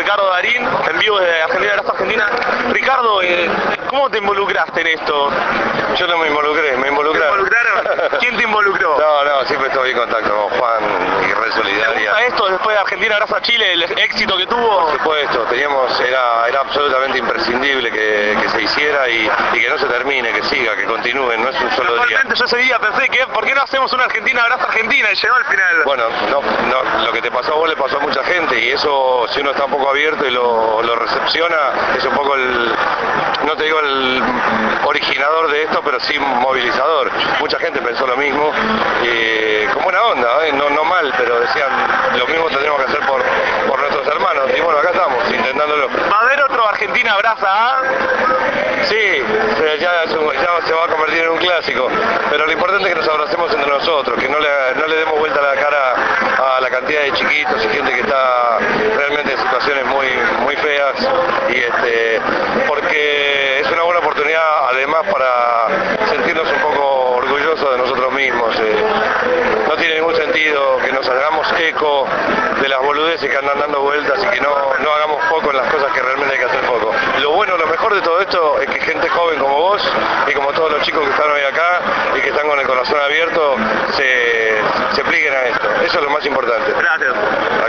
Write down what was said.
Ricardo Darín, en vivo de Argentina, Abraza Argentina. Ricardo, ¿cómo te involucraste en esto? Yo no me involucré, me involucraron. ¿Te involucraron? ¿Quién te involucró? No, siempre estoy en contacto con Juan y Red ¿Te Solidaria. gusta esto después de Argentina Abraza Chile, el éxito que tuvo? Por supuesto, era absolutamente imprescindible que se hiciera y que no se termine, que siga, que continúe, no es un solo día. Yo ese día pensé que ¿por qué no hacemos una Argentina Abraza Argentina? Y llegó al final. Bueno, lo que te pasó a vos le pasó a mucha gente y eso, si uno está un poco abierto y lo recepciona, es un poco no te digo el originador de esto, pero sí movilizador. Mucha gente pensó lo mismo, con buena onda, no mal, pero decían lo mismo tendríamos que hacer por nuestros hermanos. Y bueno, acá estamos, intentándolo. ¿Va a haber otro Argentina Abraza? Sí, ya se va a convertir en un clásico, pero lo importante es que nos abracemos entre nosotros, que no le demos vuelta a la cara a la cantidad de chiquitos y gente que está realmente en situaciones muy feas, porque es una buena oportunidad además para sentirnos un poco orgullosos de nosotros mismos. No tiene ningún sentido que nos hagamos eco de las boludeces que andan dando vueltas y que no hagamos foco en las cosas que realmente hay que hacer foco. Lo mejor de todo esto es que gente joven como vos y como todos los chicos que están hoy acá y que están con el corazón abierto se pliguen a esto. Eso es lo más importante. Gracias.